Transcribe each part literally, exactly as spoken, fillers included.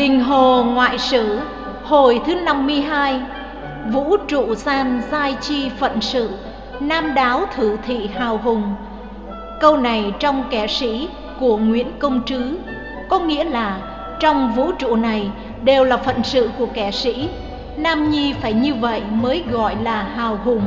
Đình Hồ Ngoại Sử, hồi thứ năm mươi hai. Vũ trụ gian giai chi phận sự, nam đáo thử thị hào hùng. Câu này trong Kẻ Sĩ của Nguyễn Công Trứ, có nghĩa là trong vũ trụ này đều là phận sự của kẻ sĩ, nam nhi phải như vậy mới gọi là hào hùng.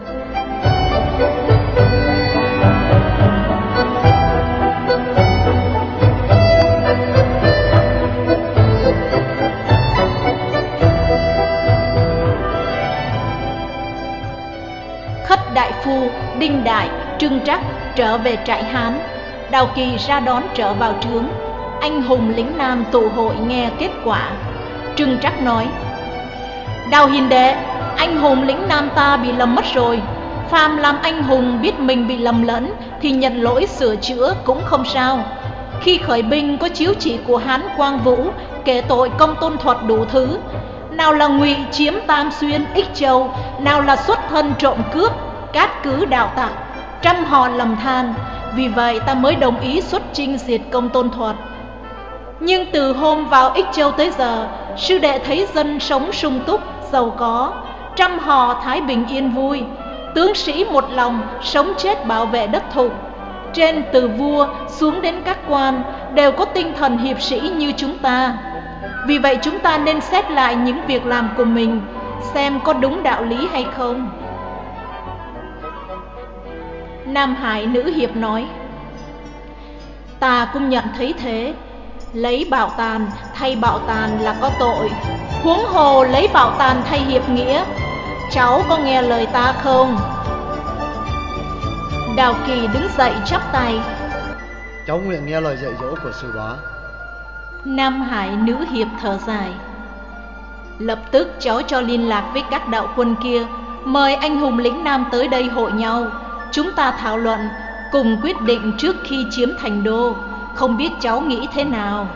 Khất đại phu, Đinh Đại, Trương Trắc trở về trại Hán. Đào Kỳ ra đón trở vào trướng. Anh hùng lĩnh Nam tụ hội nghe kết quả. Trương Trắc nói: Đào hiền đệ, anh hùng lĩnh Nam ta bị lầm mất rồi. Phàm làm anh hùng biết mình bị lầm lẫn thì nhận lỗi sửa chữa cũng không sao. Khi khởi binh có chiếu chỉ của Hán Quang Vũ kể tội Công Tôn Thuật đủ thứ, nào là ngụy chiếm Tam Xuyên, Ích Châu, nào là xuất thân trộm cướp, cát cứ đạo tặc, trăm họ lầm than. Vì vậy ta mới đồng ý xuất chinh diệt Công Tôn Thuật. Nhưng từ hôm vào Ích Châu tới giờ, sư đệ thấy dân sống sung túc, giàu có, trăm họ thái bình yên vui, tướng sĩ một lòng, sống chết bảo vệ đất thục. Trên từ vua xuống đến các quan đều có tinh thần hiệp sĩ như chúng ta. Vì vậy chúng ta nên xét lại những việc làm của mình, xem có đúng đạo lý hay không. Nam Hải Nữ Hiệp nói: Ta cũng nhận thấy thế. Lấy bảo tàn thay bảo tàn là có tội, huống hồ lấy bảo tàn thay hiệp nghĩa. Cháu có nghe lời ta không? Đào Kỳ đứng dậy chắp tay: Cháu nguyện nghe lời dạy dỗ của sư bá. Nam Hải Nữ Hiệp thở dài: Lập tức cháu cho liên lạc với các đạo quân kia, mời anh hùng lĩnh Nam tới đây hội nhau. Chúng ta thảo luận, cùng quyết định trước khi chiếm thành đô. Không biết cháu nghĩ thế nào?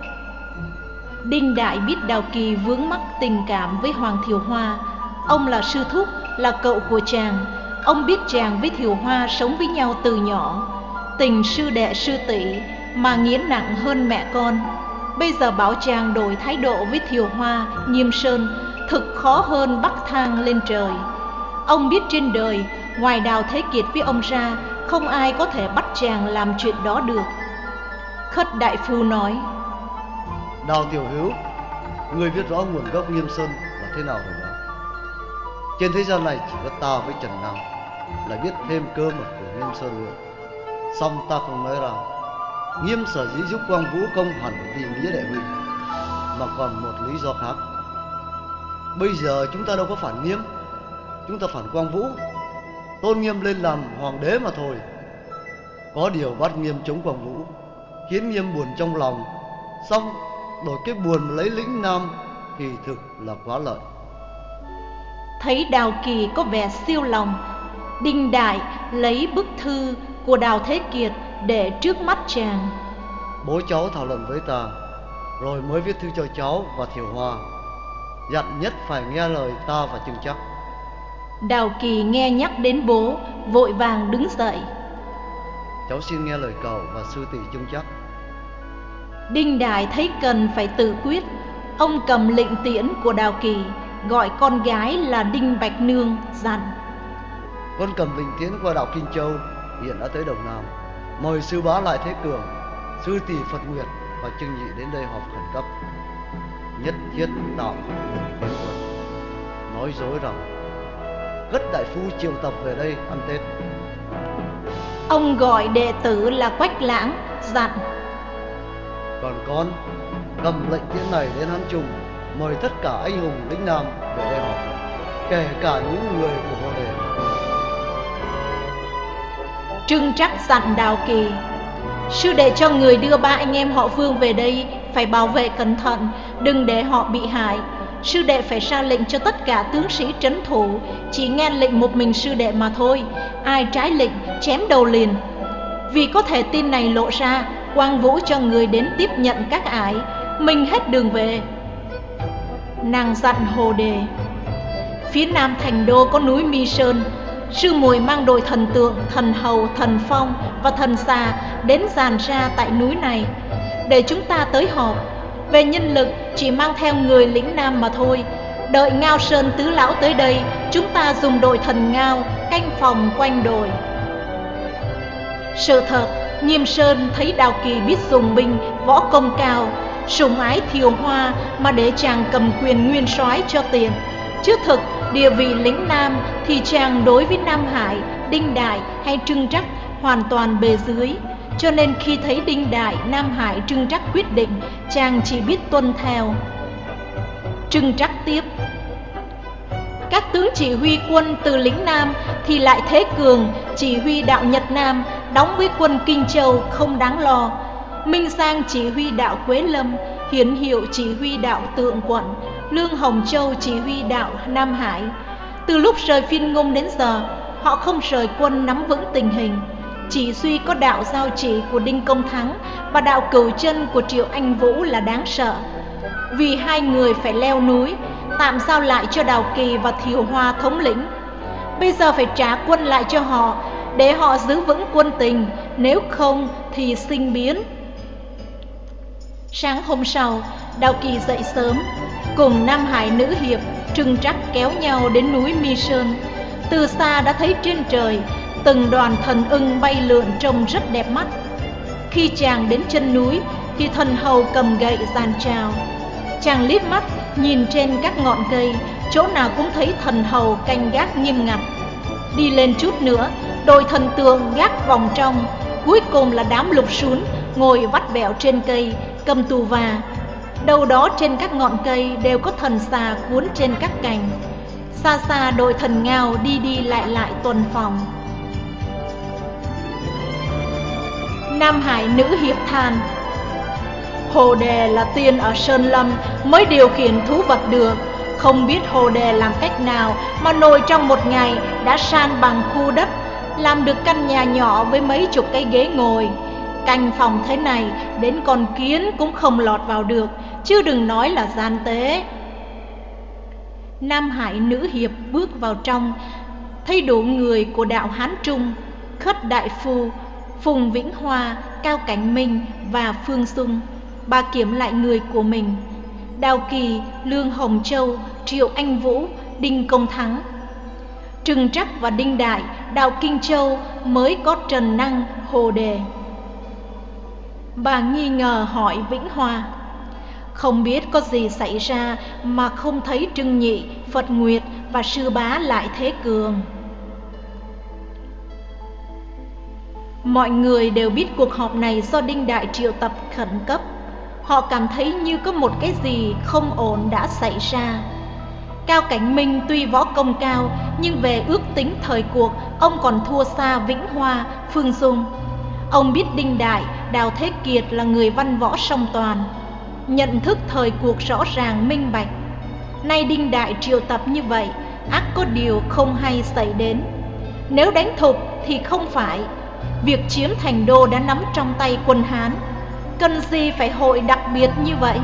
Đinh Đại biết Đào Kỳ vướng mắc tình cảm với Hoàng Thiều Hoa. Ông là sư thúc, là cậu của chàng. Ông biết chàng với Thiều Hoa sống với nhau từ nhỏ, tình sư đệ sư tỷ mà nghiến nặng hơn mẹ con. Bây giờ bảo chàng đổi thái độ với Thiều Hoa, Nghiêm Sơn, thực khó hơn bắc thang lên trời. Ông biết trên đời ngoài Đào Thế Kiệt với ông ra, không ai có thể bắt chàng làm chuyện đó được. Khất đại phu nói: Đào tiểu hữu, người biết rõ nguồn gốc Nghiêm Sơn là thế nào rồi đó. Trên thế gian này chỉ có ta với Trần Nam là biết thêm cơ mật của Nghiêm Sơn nữa. Song ta không nói rằng Nghiêm sở dĩ giúp Quang Vũ không hẳn vì nghĩa đệ huynh, mà còn một lý do khác. Bây giờ chúng ta đâu có phản Nghiêm, chúng ta phản Quang Vũ, tôn Nghiêm lên làm hoàng đế mà thôi. Có điều bắt Nghiêm chống Quang Vũ khiến Nghiêm buồn trong lòng, xong đổi cái buồn mà lấy lĩnh Nam thì thực là quá lợi. Thấy Đào Kỳ có vẻ siêu lòng, Đinh Đại lấy bức thư của Đào Thế Kiệt để trước mắt chàng. Bố cháu thảo luận với ta, rồi mới viết thư cho cháu và Thiều Hoa, dặn nhất phải nghe lời ta và Trương Trắc. Đào Kỳ nghe nhắc đến bố, vội vàng đứng dậy: Cháu xin nghe lời cậu và sư tỷ Trương Trắc. Đinh Đại thấy cần phải tự quyết. Ông cầm lệnh tiễn của Đào Kỳ, gọi con gái là Đinh Bạch Nương, dặn: Con cầm lệnh tiễn qua đạo Kinh Châu, hiện đã tới Đồng Nam. Mời sư bá Lại Thế Cường, sư tỷ Phật Nguyệt và Trương Nhị đến đây họp khẩn cấp, nhất thiết tạo một biến quân. Nói dối rằng Khất đại phu triệu tập về đây ăn Tết. Ông gọi đệ tử là Quách Lãng, dặn: Còn con cầm lệnh tiễn này đến Hán Trung, mời tất cả anh hùng lĩnh Nam về đây họp, kể cả những người của Hồ Đề. Trương Trắc dặn Đào Kỳ: Sư đệ cho người đưa ba anh em họ Vương về đây, phải bảo vệ cẩn thận, đừng để họ bị hại. Sư đệ phải ra lệnh cho tất cả tướng sĩ trấn thủ, chỉ nghe lệnh một mình sư đệ mà thôi. Ai trái lệnh chém đầu liền. Vì có thể tin này lộ ra, Quang Vũ cho người đến tiếp nhận các ải, mình hết đường về. Nàng dặn Hồ Đề: Phía nam thành đô có núi Mi Sơn. Sư muội mang đội thần tượng, thần hầu, thần phong và thần xà đến dàn ra tại núi này, để chúng ta tới họp. Về nhân lực chỉ mang theo người lính nam mà thôi. Đợi Ngao Sơn tứ lão tới đây, chúng ta dùng đội thần Ngao canh phòng quanh đồi. Sự thật, Nghiêm Sơn thấy Đào Kỳ biết dùng binh, võ công cao, sủng ái Thiều Hoa mà để chàng cầm quyền nguyên soái cho tiền. Chứ thực địa vị lính nam thì chàng đối với Nam Hải, Đinh Đại hay Trưng Trắc hoàn toàn bề dưới. Cho nên khi thấy Đinh Đại, Nam Hải, Trưng Trắc quyết định, chàng chỉ biết tuân theo. Trưng Trắc tiếp: các tướng chỉ huy quân từ lĩnh Nam thì lại Thế Cường chỉ huy đạo Nhật Nam, đóng với quân Kinh Châu không đáng lo. Minh Sang chỉ huy đạo Quế Lâm, Hiển Hiệu chỉ huy đạo Tượng Quận, Lương Hồng Châu chỉ huy đạo Nam Hải. Từ lúc rời Phiên Ngôn đến giờ, họ không rời quân nắm vững tình hình. Chỉ duy có đạo Giao Chỉ của Đinh Công Thắng và đạo Cửu Chân của Triệu Anh Vũ là đáng sợ. Vì hai người phải leo núi, tạm giao lại cho Đào Kỳ và Thiều Hoa thống lĩnh. Bây giờ phải trả quân lại cho họ, để họ giữ vững quân tình, nếu không thì sinh biến. Sáng hôm sau, Đào Kỳ dậy sớm, cùng Nam Hải nữ hiệp Trưng Trắc kéo nhau đến núi Mi Sơn. Từ xa đã thấy trên trời từng đoàn thần ưng bay lượn trông rất đẹp mắt. Khi chàng đến chân núi thì thần hầu cầm gậy giàn chào. Chàng liếc mắt nhìn trên các ngọn cây, chỗ nào cũng thấy thần hầu canh gác nghiêm ngặt. Đi lên chút nữa, đội thần tượng gác vòng trong, cuối cùng là đám lục sún ngồi vắt vẻo trên cây, cầm tù và. Đâu đó trên các ngọn cây đều có thần xà cuốn trên các cành. Xa xa đội thần Ngao đi đi lại lại tuần phòng. Nam Hải nữ hiệp than: Hồ Đề là tiên ở Sơn Lâm mới điều khiển thú vật được. Không biết Hồ Đề làm cách nào mà nội trong một ngày đã san bằng khu đất, làm được căn nhà nhỏ với mấy chục cái ghế ngồi. Canh phòng thế này đến con kiến cũng không lọt vào được, chứ đừng nói là gian tế. Nam Hải nữ hiệp bước vào trong, thấy đủ người của đạo Hán Trung, Khất Đại Phu, Phùng Vĩnh Hoa, Cao Cảnh Minh và Phương Dung. Bà kiểm lại người của mình: Đào Kỳ, Lương Hồng Châu, Triệu Anh Vũ, Đinh Công Thắng. Trưng Trắc và Đinh Đại, đạo Kinh Châu mới có Trần Năng, Hồ Đề. Bà nghi ngờ hỏi Vĩnh Hoa: không biết có gì xảy ra mà không thấy Trưng Nhị, Phật Nguyệt và Sư Bá lại Thế Cường? Mọi người đều biết cuộc họp này do Đinh Đại triệu tập khẩn cấp. Họ cảm thấy như có một cái gì không ổn đã xảy ra. Cao Cảnh Minh tuy võ công cao, nhưng về ước tính thời cuộc, ông còn thua xa Vĩnh Hoa, Phương Dung. Ông biết Đinh Đại, Đào Thế Kiệt là người văn võ song toàn, nhận thức thời cuộc rõ ràng minh bạch. Nay Đinh Đại triệu tập như vậy, ắt có điều không hay xảy đến. Nếu đánh thục thì không phải. Việc chiếm thành đô đã nắm trong tay quân Hán, cần gì phải hội đặc biệt như vậy?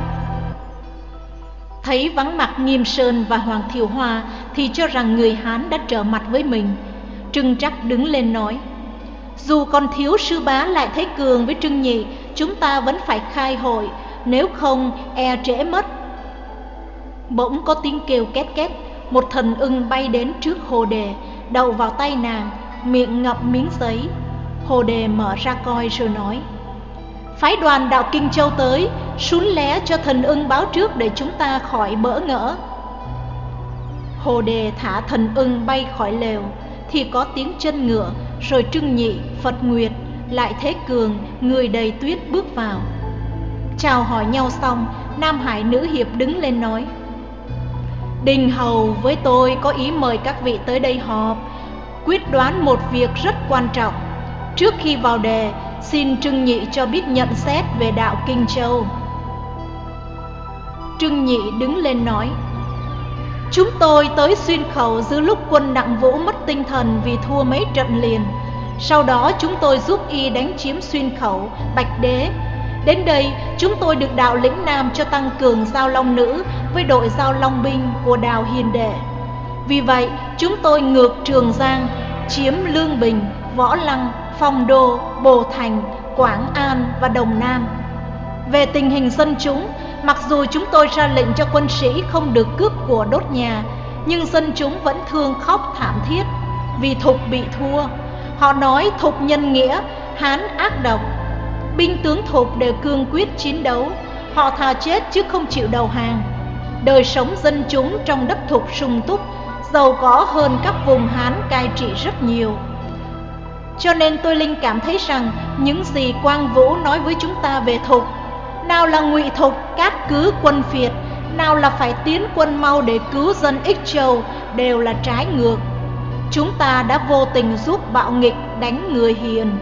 Thấy vắng mặt Nghiêm Sơn và Hoàng Thiều Hoa thì cho rằng người Hán đã trở mặt với mình. Trưng Trắc đứng lên nói: dù còn thiếu Sư Bá lại Thế Cường với Trưng Nhị, chúng ta vẫn phải khai hội, nếu không e trễ mất. Bỗng có tiếng kêu két két, một thần ưng bay đến trước Hồ Đề, đậu vào tay nàng, miệng ngậm miếng giấy. Hồ Đề mở ra coi rồi nói: phái đoàn đạo Kinh Châu tới, sún lé cho thần ưng báo trước để chúng ta khỏi bỡ ngỡ. Hồ Đề thả thần ưng bay khỏi lều thì có tiếng chân ngựa, rồi Trưng Nhị, Phật Nguyệt, lại Thế Cường, người đầy tuyết bước vào. Chào hỏi nhau xong, Nam Hải nữ hiệp đứng lên nói: Đình Hầu với tôi có ý mời các vị tới đây họp, quyết đoán một việc rất quan trọng. Trước khi vào đề, xin Trưng Nhị cho biết nhận xét về đạo Kinh Châu. Trưng Nhị đứng lên nói: chúng tôi tới Xuyên Khẩu giữa lúc quân Đặng Vũ mất tinh thần vì thua mấy trận liền. Sau đó chúng tôi giúp y đánh chiếm Xuyên Khẩu, Bạch Đế. Đến đây chúng tôi được đạo lĩnh Nam cho tăng cường Giao Long Nữ với đội Giao Long binh của Đào Hiền Đệ. Vì vậy chúng tôi ngược Trường Giang, chiếm Lương Bình, Võ Lăng, Phong Đô, Bồ Thành, Quảng An và Đồng Nam. Về tình hình dân chúng, Mặc dù chúng tôi ra lệnh cho quân sĩ không được cướp của đốt nhà, nhưng dân chúng vẫn thương khóc thảm thiết vì Thục bị thua. Họ nói Thục nhân nghĩa, Hán ác độc. Binh tướng Thục đều cương quyết chiến đấu, họ thà chết chứ không chịu đầu hàng. Đời sống dân chúng trong đất Thục sung túc, giàu có hơn các vùng Hán cai trị rất nhiều. Cho nên tôi linh cảm thấy rằng những gì Quang Vũ nói với chúng ta về Thục, nào là ngụy Thục cát cứ quân phiệt, nào là phải tiến quân mau để cứu dân Ích Châu, đều là trái ngược. Chúng ta đã vô tình giúp bạo nghịch đánh người hiền.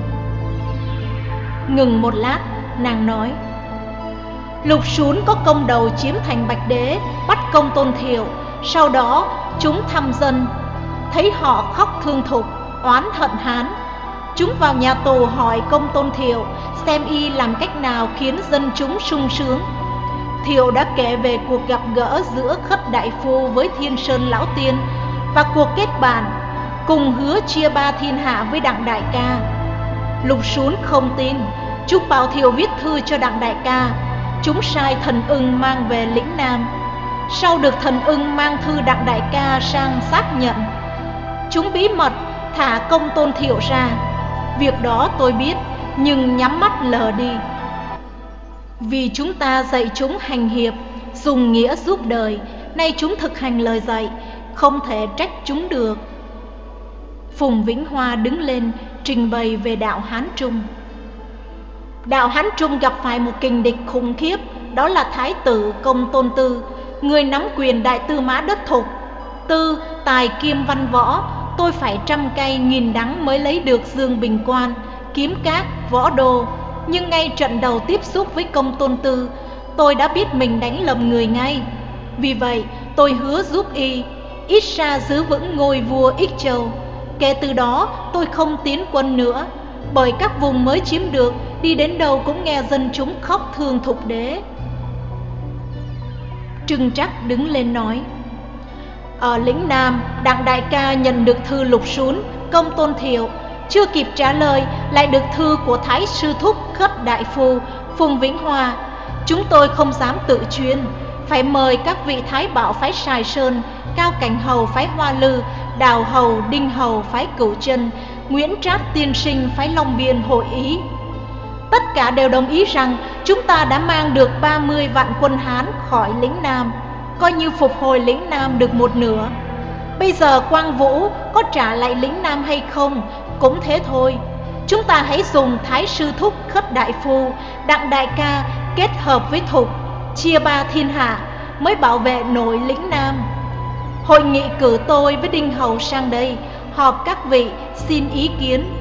Ngừng một lát, nàng nói: Lục Sún có công đầu chiếm thành Bạch Đế, bắt Công Tôn Thiệu. Sau đó chúng thăm dân, thấy họ khóc thương Thục, oán hận Hán. Chúng vào nhà tù hỏi Công Tôn Thiệu xem y làm cách nào khiến dân chúng sung sướng. Thiệu đã kể về cuộc gặp gỡ giữa Khất Đại Phu với Thiên Sơn Lão Tiên và cuộc kết bạn cùng hứa chia ba thiên hạ với Đặng Đại Ca. Lục Sún không tin, chúng bảo Thiệu viết thư cho Đặng Đại Ca. Chúng sai Thần Ưng mang về lĩnh Nam. Sau được Thần Ưng mang thư Đặng Đại Ca sang xác nhận, chúng bí mật thả Công Tôn Thiệu ra. Việc đó tôi biết, nhưng nhắm mắt lờ đi. Vì chúng ta dạy chúng hành hiệp, dùng nghĩa giúp đời, nay chúng thực hành lời dạy, không thể trách chúng được. Phùng Vĩnh Hoa đứng lên trình bày về đạo Hán Trung. Đạo Hán Trung gặp phải một kình địch khủng khiếp, đó là Thái tử Công Tôn Tư, người nắm quyền đại tư mã đất Thục. Tư tài kiêm văn võ, tôi phải trăm cây nghìn đắng mới lấy được Dương Bình Quan, Kiếm Cát, Võ Đô. Nhưng ngay trận đầu tiếp xúc với Công Tôn Tư, tôi đã biết mình đánh lầm người ngay. Vì vậy tôi hứa giúp y, ít ra giữ vững ngôi vua Ích Châu. Kể từ đó tôi không tiến quân nữa, bởi các vùng mới chiếm được, đi đến đâu cũng nghe dân chúng khóc thương Thục Đế. Trưng Trắc đứng lên nói: Ở lĩnh Nam, Đặng Đại Ca nhận được thư Lục Sún, Công Tôn Thiệu, chưa kịp trả lời lại được thư của Thái Sư Thúc Khất Đại Phu, Phùng Vĩnh Hoa. Chúng tôi không dám tự chuyên, phải mời các vị Thái Bảo phái Sài Sơn, Cao Cảnh Hầu phái Hoa Lư, Đào Hầu, Đinh Hầu phái Cửu Chân, Nguyễn Trát Tiên Sinh phái Long Biên hội ý. Tất cả đều đồng ý rằng chúng ta đã mang được ba mươi vạn quân Hán khỏi lĩnh Nam, coi như phục hồi lĩnh Nam được một nửa. Bây giờ Quang Vũ có trả lại lĩnh Nam hay không cũng thế thôi. Chúng ta hãy dùng Thái Sư Thúc Khất Đại Phu, Đặng Đại Ca kết hợp với Thục, chia ba thiên hạ mới bảo vệ nổi lĩnh Nam. Hội nghị cử tôi với Đinh Hầu sang đây họp các vị xin ý kiến.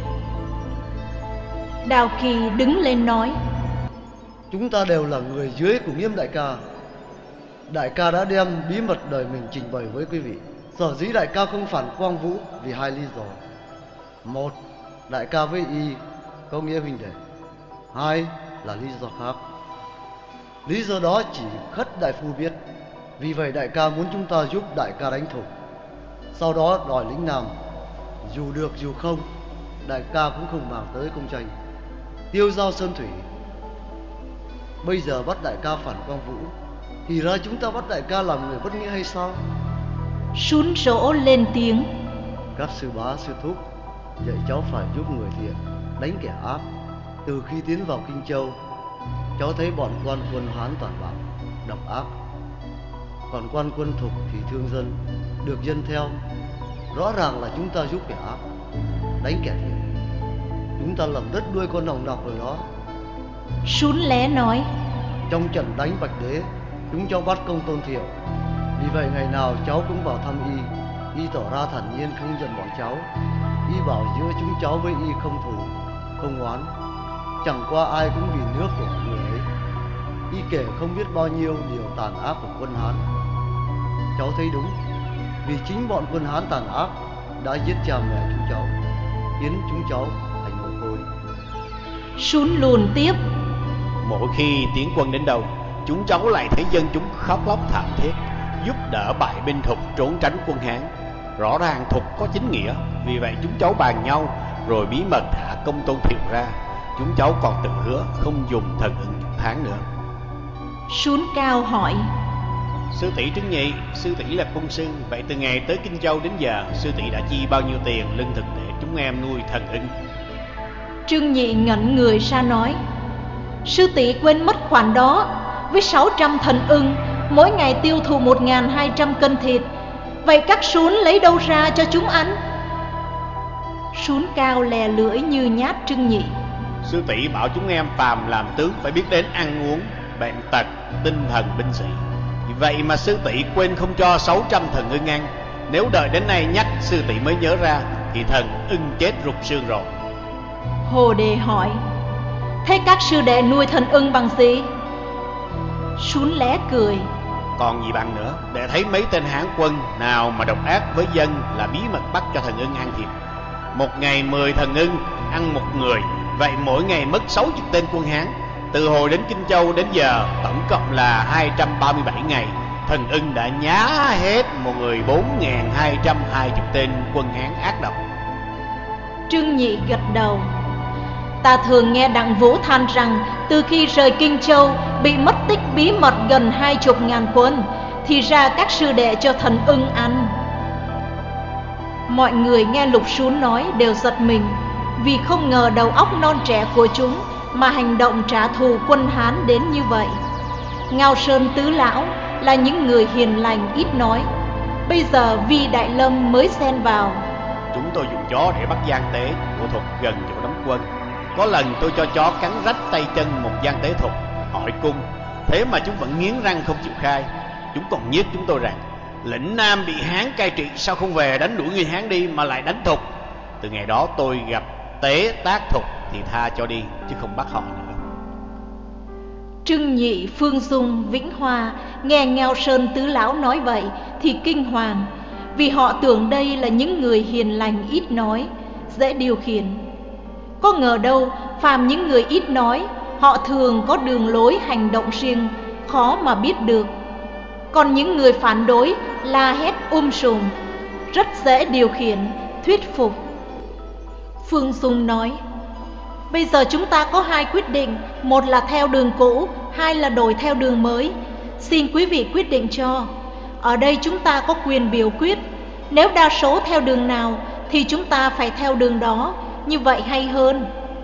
Đào Kỳ đứng lên nói: Chúng ta đều là người dưới của Nghiêm Đại Ca. Đại ca đã đem bí mật đời mình trình bày với quý vị. Sở dĩ đại ca không phản Quang Vũ vì hai lý do. Một, đại ca với y có nghĩa huynh đệ. Hai là lý do khác. Lý do đó chỉ Khất Đại Phu biết. Vì vậy đại ca muốn chúng ta giúp đại ca đánh Thục, sau đó đòi lĩnh Nam. Dù được dù không, đại ca cũng không màng tới công tranh, tiêu giao sơn thủy. Bây giờ bắt đại ca phản Quang Vũ, thì ra chúng ta bắt đại ca làm người bất nghĩa hay sao? Sún rỗ lên tiếng: Các sư bá sư thúc dạy cháu phải giúp người thiện, đánh kẻ ác. Từ khi tiến vào Kinh Châu, cháu thấy bọn quan quân Hán tàn bạo, độc ác. Còn quan quân Thục thì thương dân, được dân theo. Rõ ràng là chúng ta giúp kẻ ác, đánh kẻ thiện. Chúng ta làm đứt đuôi con nòng nọc rồi đó. Sún lé nói: Trong trận đánh Bạch Đế, chúng cháu bắt Công Tôn Thiệu. Vì vậy ngày nào cháu cũng vào thăm y. Y tỏ ra thản nhiên không giận bọn cháu. Y bảo giữa chúng cháu với y không thù, không oán. Chẳng qua ai cũng vì nước của người ấy. Y kể không biết bao nhiêu điều tàn ác của quân Hán. Cháu thấy đúng, vì chính bọn quân Hán tàn ác đã giết cha mẹ chúng cháu, khiến chúng cháu thành mồ côi. Sún luồn tiếp: Mỗi khi tiến quân đến đâu, chúng cháu lại thấy dân chúng khóc lóc thảm thiết, giúp đỡ bại binh Thục trốn tránh quân Hán. Rõ ràng Thục có chính nghĩa, vì vậy chúng cháu bàn nhau rồi bí mật thả Công Tôn Thiệu ra. Chúng cháu còn tự hứa không dùng thần ứng Hán nữa. Sún Cao hỏi: Sư tỷ Trương Nhị, sư tỷ là quân sư, vậy từ ngày tới Kinh Châu đến giờ, sư tỷ đã chi bao nhiêu tiền lương thực để chúng em nuôi thần ưng? Trương Nhị ngẩn người ra nói: Sư tỷ quên mất khoản đó. Với sáu trăm thần ưng, mỗi ngày tiêu thụ một nghìn hai trăm cân thịt, vậy các sún lấy đâu ra cho chúng ăn? Sún Cao lè lưỡi như nhát Trương Nhị: Sư tỷ bảo chúng em phàm làm tướng phải biết đến ăn uống, bệnh tật, tinh thần binh sĩ. Vậy mà sư tỷ quên không cho sáu trăm thần ưng ăn. Nếu đợi đến nay nhắc sư tỷ mới nhớ ra, thì thần ưng chết rục xương rồi. Hồ Đề hỏi: Thế các sư đệ nuôi thần ưng bằng gì? Sún lé cười: Còn gì bằng nữa, để thấy mấy tên Hán quân nào mà độc ác với dân là bí mật bắt cho thần ưng ăn thịt. Một ngày mười thần ưng ăn một người, vậy mỗi ngày mất sáu mươi tên quân Hán. Từ hồi đến Kinh Châu đến giờ tổng cộng là hai trăm ba mươi bảy ngày, thần ưng đã nhá hết một người bốn nghìn hai trăm hai mươi tên quân Hán ác độc. Trương Nhị gật đầu: Ta thường nghe Đặng Vũ than rằng từ khi rời Kinh Châu bị mất tích bí mật gần hai chục ngàn quân, thì ra các sư đệ cho thần ưng ăn. Mọi người nghe Lục Sún nói đều giật mình, vì không ngờ đầu óc non trẻ của chúng mà hành động trả thù quân Hán đến như vậy. Ngao Sơn tứ lão là những người hiền lành ít nói, bây giờ Vi Đại Lâm mới xen vào. Chúng tôi dùng chó để bắt gian tế của Thục gần chỗ đóng quân. Có lần tôi cho chó cắn rách tay chân một gian tế Thục hỏi cung, thế mà chúng vẫn nghiến răng không chịu khai. Chúng còn nhiếc chúng tôi rằng lĩnh Nam bị Hán cai trị, sao không về đánh đuổi người Hán đi mà lại đánh Thục. Từ ngày đó tôi gặp tế tác Thục thì tha cho đi, chứ không bắt họ nữa. Trương Nhị, Phương Dung, Vĩnh Hoa nghe Ngao Sơn tứ lão nói vậy thì kinh hoàng, vì họ tưởng đây là những người hiền lành ít nói, dễ điều khiển. Có ngờ đâu, phàm những người ít nói, họ thường có đường lối hành động riêng, khó mà biết được. Còn những người phản đối la hét um sùm, rất dễ điều khiển, thuyết phục. Phương Dung nói: Bây giờ chúng ta có hai quyết định, một là theo đường cũ, hai là đổi theo đường mới. Xin quý vị quyết định cho. Ở đây chúng ta có quyền biểu quyết. Nếu đa số theo đường nào thì chúng ta phải theo đường đó, như vậy hay hơn.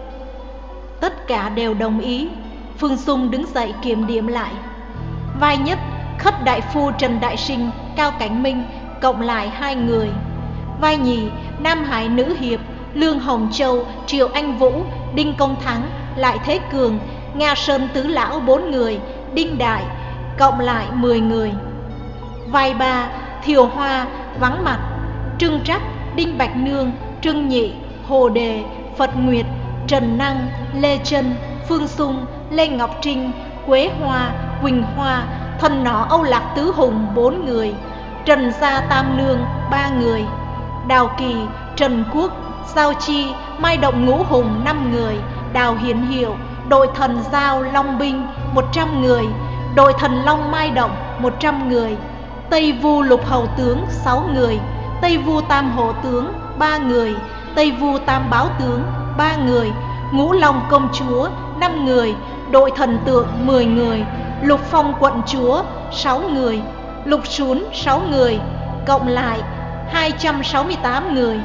Tất cả đều đồng ý. Phương Dung đứng dậy kiểm điểm lại. Vai nhất, Khất Đại Phu Trần Đại Sinh, Cao Cảnh Minh, cộng lại hai người. Vai nhì, Nam Hải Nữ Hiệp, Lương Hồng Châu, Triệu Anh Vũ, Đinh Công Thắng, Lại Thế Cường, Nga Sơn Tứ Lão bốn người, Đinh Đại, cộng lại mười người. Vai ba, Thiều Hoa, Vắng Mặt, Trưng Trắc, Đinh Bạch Nương, Trưng Nhị, Hồ Đề, Phật Nguyệt, Trần Năng, Lê Trân, Phương Dung, Lê Ngọc Trinh, Quế Hoa, Quỳnh Hoa, Thần Nỏ Âu Lạc Tứ Hùng bốn người, Trần Gia Tam Nương ba người, Đào Kỳ, Trần Quốc, Giao Chi, Mai Động Ngũ Hùng năm người, Đào Hiển Hiệu, đội thần Giao Long Binh một trăm người, đội thần Long Mai Động một trăm người, Tây Vu Lục Hầu Tướng sáu người, Tây Vu Tam Hộ Tướng ba người, Tây Vu Tam Báo Tướng ba người, Ngũ Long Công Chúa năm người, đội thần Tượng mười người, Lục Phong Quận Chúa sáu người, Lục Sún sáu người, cộng lại hai trăm sáu mươi tám người.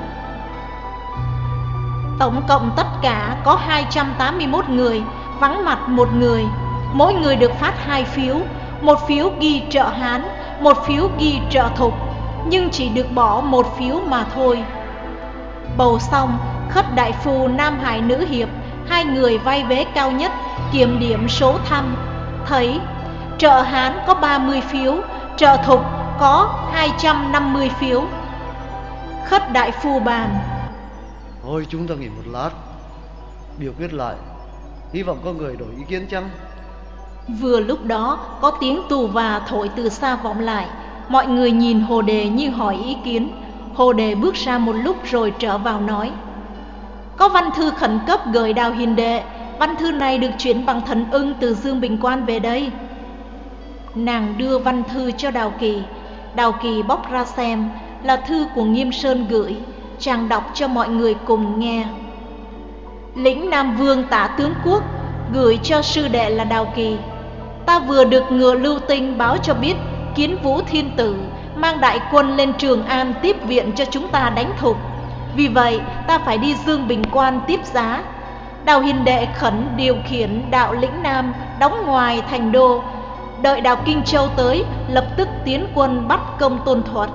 Tổng cộng tất cả có hai trăm tám mươi mốt người, vắng mặt một người. Mỗi người được phát hai phiếu, một phiếu ghi trợ Hán, một phiếu ghi trợ Thục, nhưng chỉ được bỏ một phiếu mà thôi. Bầu xong, Khất Đại Phu Nam Hải Nữ Hiệp, hai người vai vế cao nhất, kiểm điểm số thăm, thấy trợ Hán có ba mươi phiếu, trợ Thục có hai trăm năm mươi phiếu. Khất Đại Phu bàn: Thôi chúng ta nghỉ một lát, biểu quyết lại, hy vọng có người đổi ý kiến chăng? Vừa lúc đó có tiếng tù và thổi từ xa vọng lại. Mọi người nhìn Hồ Đề như hỏi ý kiến. Hồ Đề bước ra một lúc rồi trở vào nói: Có văn thư khẩn cấp gửi Đào Hiền Đệ. Văn thư này được chuyển bằng thần ưng từ Dương Bình Quan về đây. Nàng đưa văn thư cho Đào Kỳ. Đào Kỳ bóc ra xem, là thư của Nghiêm Sơn gửi. Chàng đọc cho mọi người cùng nghe. Lĩnh Nam Vương Tả Tướng Quốc gửi cho sư đệ là Đào Kỳ: ta vừa được Ngựa Lưu Tinh báo cho biết Kiến Vũ Thiên Tử mang đại quân lên Trường An tiếp viện cho chúng ta đánh Thục. Vì vậy ta phải đi Dương Bình Quan tiếp giá. Đào Hiền Đệ khẩn điều khiển đạo lĩnh Nam đóng ngoài thành đô, đợi Đào Kinh Châu tới lập tức tiến quân bắt công Tôn Thuật.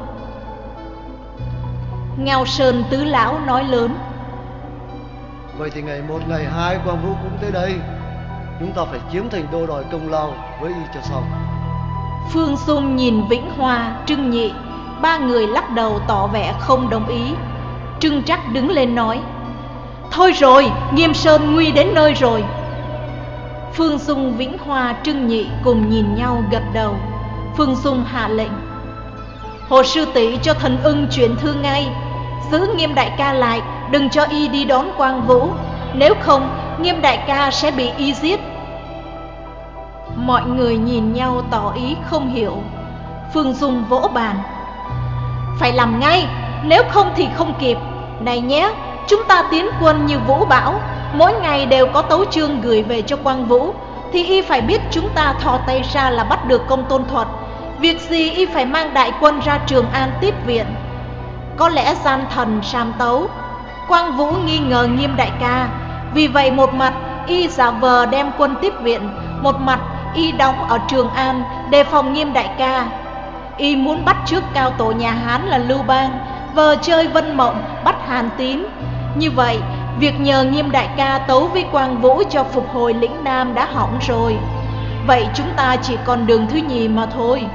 Ngao Sơn tứ lão nói lớn: Vậy thì ngày một ngày hai Quang Vũ cũng tới đây. Chúng ta phải chiếm thành đô đòi công lao với y cho xong. Phương Dung nhìn Vĩnh Hoa, Trưng Nhị, ba người lắc đầu tỏ vẻ không đồng ý. Trưng Trắc đứng lên nói: Thôi rồi, Nghiêm Sơn nguy đến nơi rồi. Phương Dung, Vĩnh Hoa, Trưng Nhị cùng nhìn nhau gật đầu. Phương Dung hạ lệnh: Hồ sư tỷ cho Thần Ưng chuyển thư ngay, giữ Nghiêm đại ca lại, đừng cho y đi đón Quang Vũ. Nếu không, Nghiêm đại ca sẽ bị y giết. Mọi người nhìn nhau tỏ ý không hiểu. Phương Dung vỗ bàn: Phải làm ngay, nếu không thì không kịp. Này nhé, chúng ta tiến quân như vũ bão, mỗi ngày đều có tấu chương gửi về cho Quang Vũ, thì y phải biết chúng ta thò tay ra là bắt được công Tôn Thuật. Việc gì y phải mang đại quân ra Trường An tiếp viện? Có lẽ gian thần sàm tấu, Quang Vũ nghi ngờ Nghiêm đại ca. Vì vậy một mặt y giả vờ đem quân tiếp viện, một mặt y đóng ở Trường An đề phòng Nghiêm đại ca. Y muốn bắt trước cao tổ nhà Hán là Lưu Bang, vờ chơi Vân Mộng bắt Hàn Tín. Như vậy việc nhờ Nghiêm đại ca tấu với Quang Vũ cho phục hồi lĩnh Nam đã hỏng rồi. Vậy chúng ta chỉ còn đường thứ nhì mà thôi.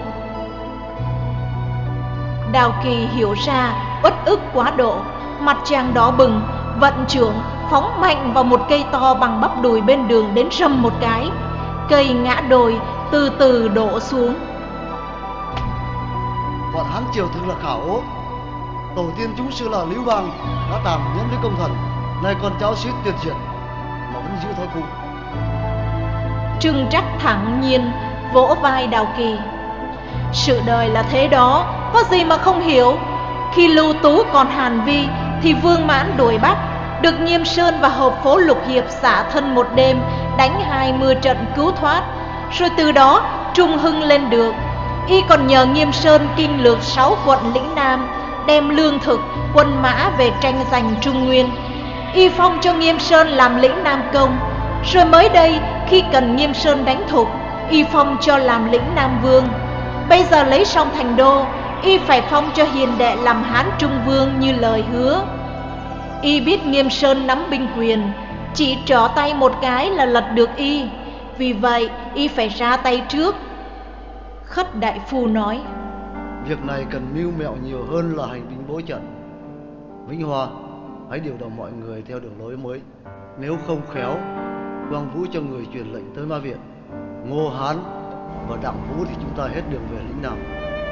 Đào Kỳ hiểu ra uất ức quá độ, mặt chàng đỏ bừng, vận trưởng phóng mạnh vào một cây to bằng bắp đùi bên đường đến râm một cái. Cây ngã đồi từ từ đổ xuống. Bọn Hán triều thực là khảo ố. Tổ tiên chúng xưa là Lưu Bang đã tàn nhẫn với công thần, nay con cháu suýt tuyệt diệt mà vẫn giữ thói cũ. Trưng Trắc thẳng nhiên vỗ vai Đào Kỳ: Sự đời là thế đó, có gì mà không hiểu. Khi Lưu Tú còn Hàn Vi thì Vương Mãn đuổi bắt, được Nghiêm Sơn và Hợp Phố Lục Hiệp xả thân một đêm, đánh hai mươi trận cứu thoát. Rồi từ đó Trung Hưng lên được. Y còn nhờ Nghiêm Sơn kinh lược sáu quận lĩnh Nam, đem lương thực, quân mã về tranh giành Trung Nguyên. Y phong cho Nghiêm Sơn làm lĩnh Nam Công. Rồi mới đây khi cần Nghiêm Sơn đánh Thục, Y phong cho làm lĩnh Nam Vương. Bây giờ lấy xong thành đô, Y phải phong cho Hiền Đệ làm Hán Trung Vương như lời hứa. Y biết Nghiêm Sơn nắm binh quyền, chỉ trỏ tay một cái là lật được Y. Vì vậy Y phải ra tay trước. Khất đại phu nói: Việc này cần mưu mẹo nhiều hơn là hành binh bố trận. Vĩnh Hoa, hãy điều động mọi người theo đường lối mới. Nếu không khéo, Quang Vũ cho người truyền lệnh tới Ma Viện, Ngô Hán và Đặng Vũ thì chúng ta hết đường về lĩnh Nam.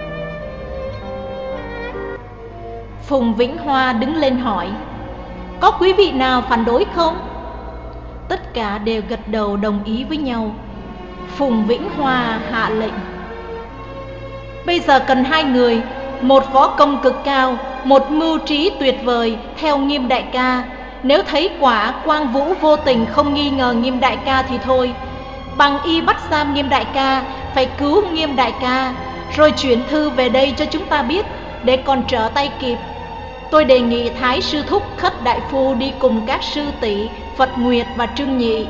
Phùng Vĩnh Hoa đứng lên hỏi: Có quý vị nào phản đối không? Tất cả đều gật đầu đồng ý với nhau. Phùng Vĩnh Hoa hạ lệnh: Bây giờ cần hai người, một võ công cực cao, một mưu trí tuyệt vời theo Nghiêm đại ca. Nếu thấy quả Quang Vũ vô tình không nghi ngờ Nghiêm đại ca thì thôi, bằng y bắt giam Nghiêm đại ca, phải cứu Nghiêm đại ca, rồi chuyển thư về đây cho chúng ta biết, để còn trở tay kịp. Tôi đề nghị Thái sư thúc Khất đại phu đi cùng các sư tỷ Phật Nguyệt và Trưng Nhị.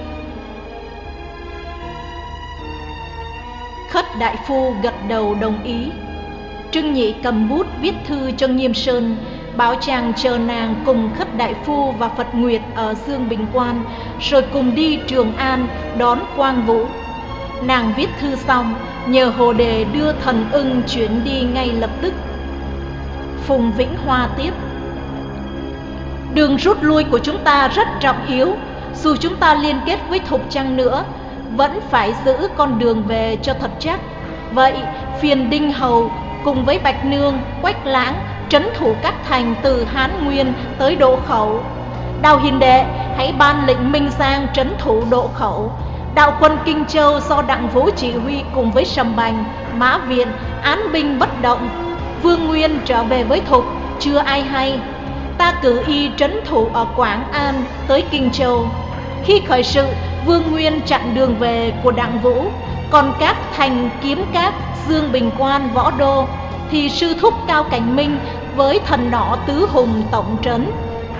Khất đại phu gật đầu đồng ý. Trưng Nhị cầm bút viết thư cho Nghiêm Sơn, báo chàng chờ nàng cùng Khất đại phu và Phật Nguyệt ở Dương Bình Quan, rồi cùng đi Trường An đón Quang Vũ. Nàng viết thư xong, nhờ Hồ Đề đưa Thần Ưng chuyển đi ngay lập tức. Phùng Vĩnh Hoa tiếp: Đường rút lui của chúng ta rất trọng yếu. Dù chúng ta liên kết với Thục chăng nữa, vẫn phải giữ con đường về cho thật chắc. Vậy phiền Đinh Hầu cùng với Bạch Nương, Quách Lãng trấn thủ các thành từ Hán Nguyên tới Độ Khẩu. Đào Hiền Đệ hãy ban lệnh Minh Giang trấn thủ Độ Khẩu. Đạo quân Kinh Châu do Đặng Vũ chỉ huy cùng với Sầm Bành, Mã Viện án binh bất động. Vương Nguyên trở về với Thục chưa ai hay. Ta cử y trấn thủ ở Quảng An tới Kinh Châu. Khi khởi sự, Vương Nguyên chặn đường về của Đặng Vũ, Còn các thành Kiếm Cát, Dương Bình Quan, Võ Đô thì sư thúc Cao Cảnh Minh với thần nỏ Tứ Hùng tổng trấn.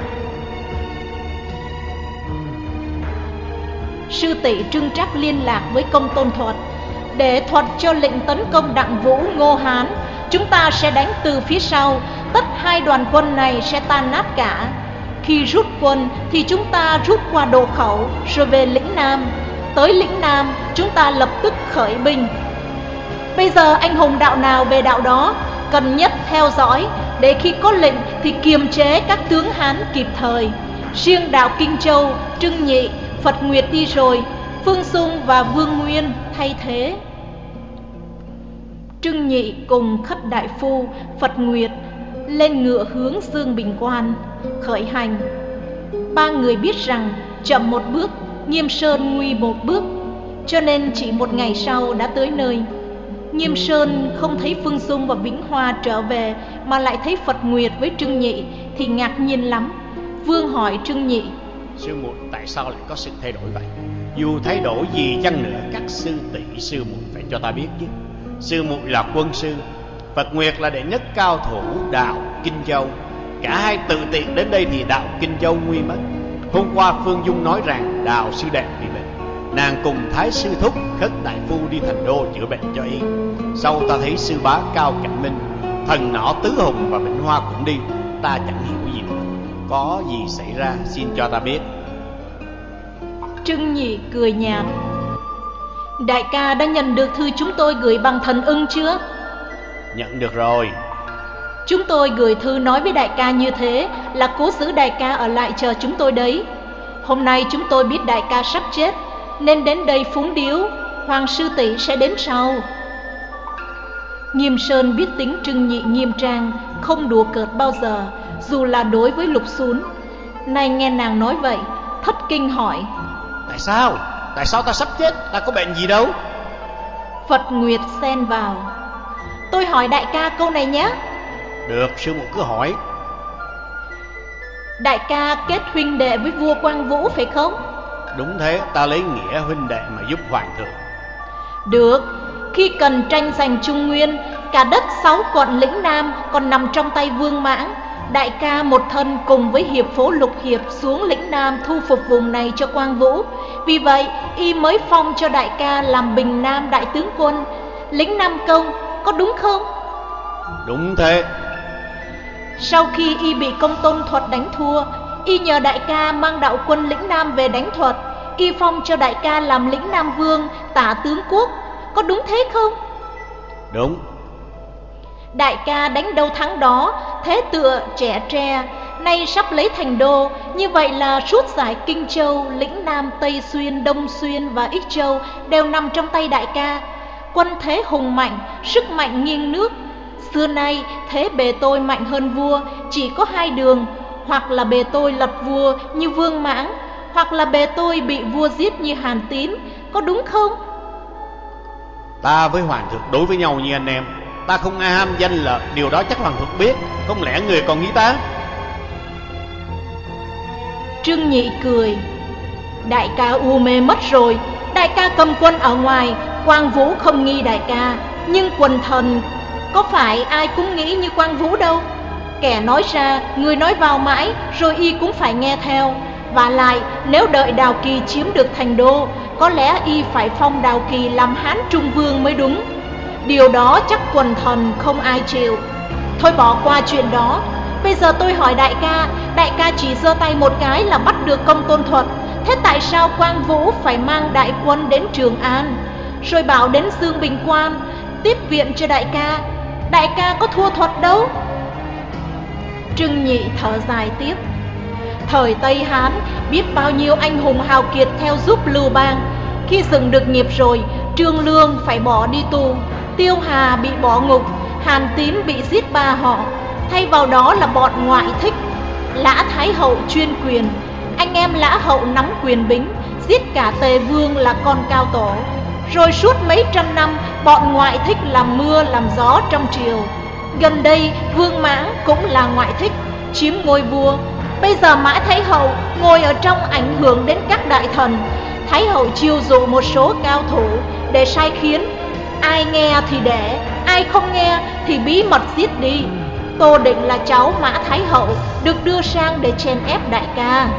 Sư tỷ Trưng Trắc liên lạc với Công Tôn Thuật để thuật cho lệnh tấn công Đặng Vũ, Ngô Hán. Chúng ta sẽ đánh từ phía sau, tất hai đoàn quân này sẽ tan nát cả. Khi rút quân thì chúng ta rút qua Đồ Khẩu rồi về lĩnh Nam. Tới lĩnh Nam chúng ta lập tức khởi binh. Bây giờ anh hùng đạo nào về đạo đó, cần nhất theo dõi để khi có lệnh thì kiềm chế các tướng Hán kịp thời. Riêng đạo Kinh Châu, Trưng Nhị, Phật Nguyệt đi rồi, Phương Xung và Vương Nguyên thay thế. Trưng Nhị cùng Khất Đại Phu, Phật Nguyệt lên ngựa hướng Dương Bình Quan khởi hành. Ba người biết rằng chậm một bước, Nghiêm Sơn nguy một bước, cho nên chỉ một ngày sau đã tới nơi. Nghiêm Sơn không thấy Phương Dung và Vĩnh Hoa trở về mà lại thấy Phật Nguyệt với Trưng Nhị thì ngạc nhiên lắm. Vương hỏi Trưng Nhị: Sư muội tại sao lại có sự thay đổi vậy? Dù thay đổi gì chăng nữa, các sư tỷ sư muội phải cho ta biết chứ. Sư muội là quân sư, Phật Nguyệt là đệ nhất cao thủ đạo Kinh Châu. Cả hai tự tiện đến đây thì đạo Kinh Châu nguy mất. Hôm qua Phương Dung nói rằng Đào sư đệ bị bệnh, nàng cùng Thái sư thúc Khất Đại Phu đi thành đô chữa bệnh cho y. Sau ta thấy sư bá Cao Cảnh Minh, thần nỏ Tứ Hùng và Vĩnh Hoa cũng đi. Ta chẳng hiểu gì nữa. Có gì xảy ra xin cho ta biết. Trưng Nhị cười nhạt: Đại ca đã nhận được thư chúng tôi gửi bằng thần ưng chưa? Nhận được rồi. Chúng tôi gửi thư nói với đại ca như thế là cố giữ đại ca ở lại chờ chúng tôi đấy. Hôm nay chúng tôi biết đại ca sắp chết nên đến đây phúng điếu, Hoàng sư tỷ sẽ đến sau. Nghiêm Sơn biết tính Trưng Nhị nghiêm trang, không đùa cợt bao giờ, dù là đối với Lục Xún. Nay nghe nàng nói vậy, thất kinh hỏi: Tại sao? Tại sao ta sắp chết? Ta có bệnh gì đâu. Phật Nguyệt xen vào: Tôi hỏi đại ca câu này nhé. Được, sư muội cứ hỏi. Đại ca kết huynh đệ với vua Quang Vũ phải không? Đúng thế, ta lấy nghĩa huynh đệ mà giúp hoàng thượng. Được, khi cần tranh giành Trung Nguyên, cả đất sáu quận lĩnh Nam còn nằm trong tay Vương Mãng. Đại ca một thân cùng với hiệp phố Lục Hiệp xuống lĩnh Nam thu phục vùng này cho Quang Vũ. Vì vậy, y mới phong cho đại ca làm Bình Nam đại tướng quân, lĩnh Nam Công, có đúng không? Đúng thế. Sau khi y bị Công Tôn Thuật đánh thua, y nhờ đại ca mang đạo quân lĩnh Nam về đánh Thuật. Y phong cho đại ca làm lĩnh Nam Vương, tả tướng quốc, có đúng thế không? Đúng. Đại ca đánh đâu thắng đó, thế tựa trẻ tre, nay sắp lấy thành đô. Như vậy là suốt giải Kinh Châu, lĩnh Nam, Tây Xuyên, Đông Xuyên và Ích Châu đều nằm trong tay đại ca. Quân thế hùng mạnh, sức mạnh nghiêng nước. Xưa nay thế bề tôi mạnh hơn vua, chỉ có hai đường: hoặc là bề tôi lật vua như Vương Mãng, hoặc là bề tôi bị vua giết như Hàn Tín, có đúng không? Ta với hoàng thượng đối với nhau như anh em, ta không ai ham danh lợi, điều đó chắc hoàng thượng biết. Không lẽ người còn nghĩ ta? Trưng Nhị cười: Đại ca u mê mất rồi. Đại ca cầm quân ở ngoài, Quang Vũ không nghi đại ca, nhưng quần thần có phải ai cũng nghĩ như Quang Vũ đâu. Kẻ nói ra, người nói vào mãi, rồi y cũng phải nghe theo. Và lại, nếu đợi Đào Kỳ chiếm được thành đô, có lẽ y phải phong Đào Kỳ làm Hán Trung Vương mới đúng. Điều đó chắc quần thần không ai chịu. Thôi bỏ qua chuyện đó. Bây giờ tôi hỏi đại ca, đại ca chỉ giơ tay một cái là bắt được Công Tôn Thuật. Thế tại sao Quang Vũ phải mang đại quân đến Trường An, rồi bảo đến Dương Bình Quan tiếp viện cho đại ca? Đại ca có thua Thuật đâu. Trưng Nhị thở dài tiếp: Thời Tây Hán biết bao nhiêu anh hùng hào kiệt theo giúp Lưu Bang. Khi dựng được nghiệp rồi, Trương Lương phải bỏ đi tù, Tiêu Hà bị bỏ ngục, Hàn Tín bị giết ba họ. Thay vào đó là bọn ngoại thích. Lã Thái Hậu chuyên quyền, anh em Lã Hậu nắm quyền bính, giết cả Tề Vương là con Cao Tổ. Rồi suốt mấy trăm năm, bọn ngoại thích làm mưa làm gió trong triều. Gần đây Vương Mãng cũng là ngoại thích, chiếm ngôi vua. Bây giờ Mã Thái Hậu ngồi ở trong ảnh hưởng đến các đại thần. Thái Hậu chiêu dụ một số cao thủ, để sai khiến. Ai nghe thì để, ai không nghe thì bí mật giết đi. Tô Định là cháu Mã Thái Hậu, được đưa sang để chèn ép đại ca.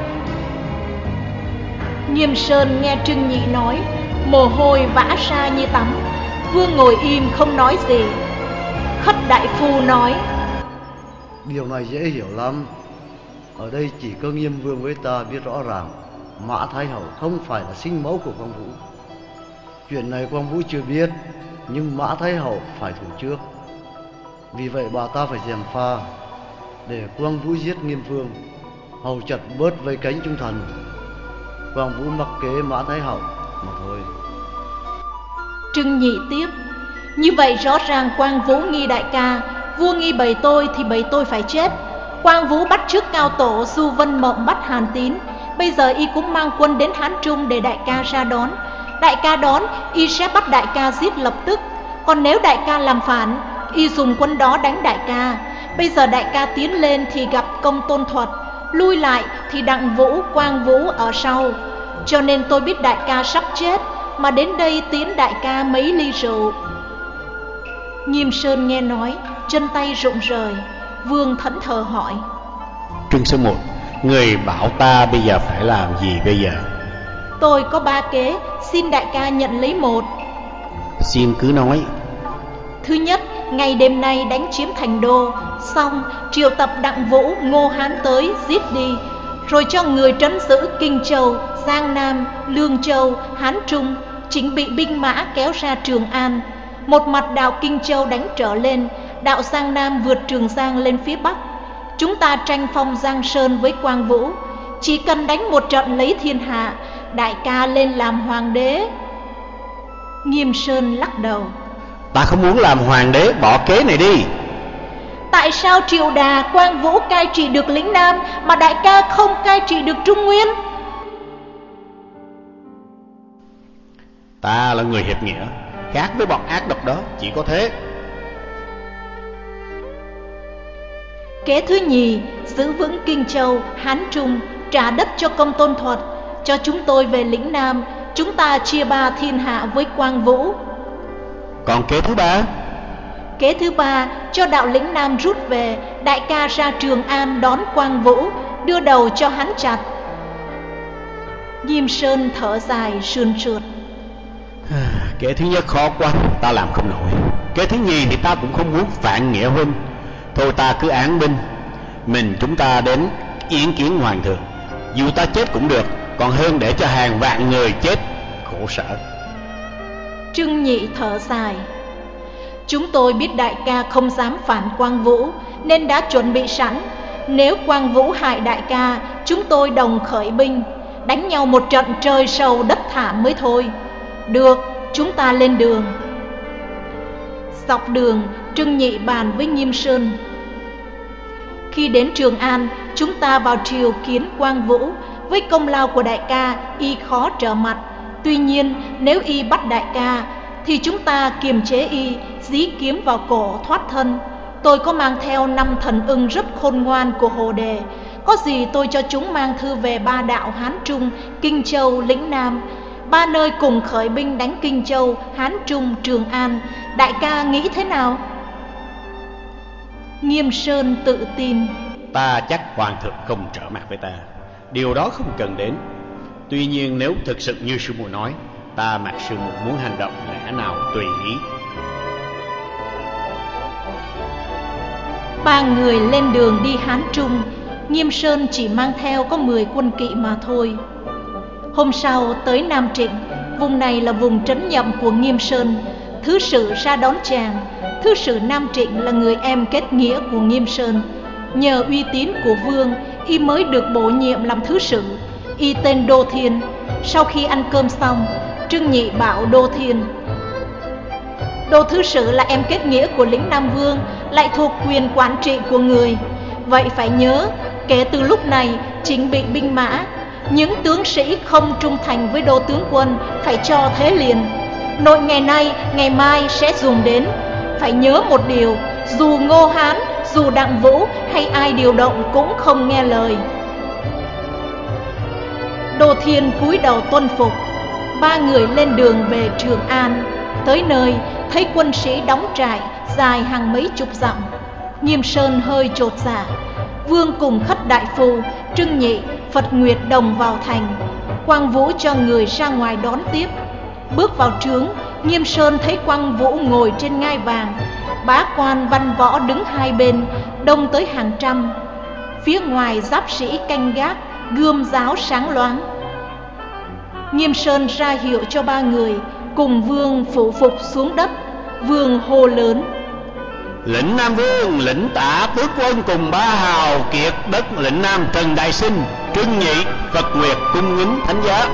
Nghiêm Sơn nghe Trương Nhị nói, mồ hôi vã ra như tắm. Vương ngồi im không nói gì. Khất đại phu nói, điều này dễ hiểu lắm. Ở đây chỉ có Nghiêm Vương với ta biết rõ ràng Mã Thái Hậu không phải là sinh mẫu của Quang Vũ. Chuyện này Quang Vũ chưa biết, nhưng Mã Thái Hậu phải thủ trước. Vì vậy bà ta phải gièm pha để Quang Vũ giết Nghiêm Vương, hầu chặt bớt vây cánh trung thần. Quang Vũ mắc kế Mã Thái Hậu mà thôi. Trương Nhị tiếp, như vậy rõ ràng Quang Vũ nghi đại ca, vua nghi bầy tôi thì bầy tôi phải chết. Quang Vũ bắt chước Cao Tổ, Du Vân Mộng bắt Hàn Tín, bây giờ y cũng mang quân đến Hán Trung để đại ca ra đón. Đại ca đón, y sẽ bắt đại ca giết lập tức. Còn nếu đại ca làm phản, y dùng quân đó đánh đại ca. Bây giờ đại ca tiến lên thì gặp Công Tôn Thuật, lui lại thì Đặng Vũ, Quang Vũ ở sau. Cho nên tôi biết đại ca sắp chết, mà đến đây tiến đại ca mấy ly rượu. Nghiêm Sơn nghe nói, chân tay rụng rời. Vương thẫn thờ hỏi, Trương Sư Muội, người bảo ta bây giờ phải làm gì bây giờ? tôi có ba kế, xin đại ca nhận lấy một. Xin cứ nói. Thứ nhất, ngày đêm nay đánh chiếm thành đô, xong triệu tập Đặng Vũ, Ngô Hán tới giết đi, rồi cho người trấn giữ Kinh Châu, Giang Nam, Lương Châu, Hán Trung, chính bị binh mã kéo ra Trường An. Một mặt đạo Kinh Châu đánh trở lên, đạo Giang Nam vượt Trường Giang lên phía Bắc. Chúng ta tranh phong Giang Sơn với Quang Vũ, chỉ cần đánh một trận lấy thiên hạ, đại ca lên làm hoàng đế. Nghiêm Sơn lắc đầu, Ta không muốn làm hoàng đế, bỏ kế này đi. tại sao Triệu Đà, Quang Vũ cai trị được lĩnh Nam mà đại ca không cai trị được Trung Nguyên? Ta là người hiệp nghĩa, khác với bọn ác độc đó, chỉ có thế. Kế thứ nhì, giữ vững Kinh Châu, Hán Trung, trả đất cho Công Tôn Thuật, cho chúng tôi về lĩnh Nam, chúng ta chia ba thiên hạ với Quang Vũ. Còn kế thứ ba? Kế thứ ba, cho đạo lĩnh Nam rút về, đại ca ra Trường An đón Quang Vũ, đưa đầu cho hắn chặt. Nghiêm Sơn thở dài sườn sượt. Kế thứ nhất khó quá, ta làm không nổi. Kế thứ nhì thì ta cũng không muốn phản nghĩa huynh. Thôi ta cứ án binh, mình chúng ta đến yến kiến hoàng thượng. Dù ta chết cũng được, còn hơn để cho hàng vạn người chết khổ sở. Trương Nhị thở dài. Chúng tôi biết đại ca không dám phản Quang Vũ, nên đã chuẩn bị sẵn. Nếu Quang Vũ hại đại ca, chúng tôi đồng khởi binh, đánh nhau một trận trời sầu đất thảm mới thôi. Được, chúng ta lên đường. Dọc đường, Trương Nhị bàn với Nghiêm Sơn. Khi đến Trường An, chúng ta vào triều kiến Quang Vũ. Với công lao của đại ca, y khó trở mặt. Tuy nhiên, nếu y bắt đại ca, thì chúng ta kiềm chế y, dí kiếm vào cổ thoát thân. Tôi có mang theo năm thần ưng rất khôn ngoan của Hồ Đề. Có gì tôi cho chúng mang thư về ba đạo Hán Trung, Kinh Châu, lĩnh Nam, ba nơi cùng khởi binh đánh Kinh Châu, Hán Trung, Trường An. Đại ca nghĩ thế nào? Nghiêm Sơn tự tin. Ta chắc hoàng thượng không trở mặt với ta, điều đó không cần đến. Tuy nhiên nếu thực sự như sư muội nói, ta mặc sư muội muốn hành động lẽ nào tùy ý. Ba người lên đường đi Hán Trung. Nghiêm Sơn chỉ mang theo có mười quân kỵ mà thôi. Hôm sau tới Nam Trịnh, vùng này là vùng trấn nhậm của Nghiêm Sơn. Thứ sử ra đón chàng. Thứ sử Nam Trịnh là người em kết nghĩa của Nghiêm Sơn. Nhờ uy tín của vương, y mới được bổ nhiệm làm thứ sử. Y tên Đô Thiên. Sau khi ăn cơm xong, Trương Nhị bảo Đô Thiên: Đô thứ sử là em kết nghĩa của lĩnh Nam Vương, lại thuộc quyền quản trị của người. Vậy phải nhớ, kể từ lúc này chính bị binh mã, những tướng sĩ không trung thành với Đô tướng quân phải cho thế liền. Nội ngày nay, ngày mai sẽ dùng đến. Phải nhớ một điều, dù Ngô Hán, dù Đặng Vũ hay ai điều động cũng không nghe lời. Đô Thiên cúi đầu tuân phục. ba người lên đường về Trường An. Tới nơi thấy quân sĩ đóng trại dài hàng mấy chục dặm. Nghiêm Sơn hơi chột dạ. Vương cùng Khất đại phu, Trưng Nhị, Phật Nguyệt đồng vào thành. Quang Vũ cho người ra ngoài đón tiếp. Bước vào trướng, Nghiêm Sơn thấy Quang Vũ ngồi trên ngai vàng, bá quan văn võ đứng hai bên, đông tới hàng trăm. Phía ngoài giáp sĩ canh gác, gươm giáo sáng loáng. Nghiêm Sơn ra hiệu cho ba người cùng Vương phủ phục xuống đất. Vương hô lớn: Lĩnh Nam Vương, lĩnh Tả tướng quân cùng ba hào kiệt đất lĩnh Nam Trần Đại Sinh, Trưng Nhị, Phật Nguyệt cung nghính thánh giá.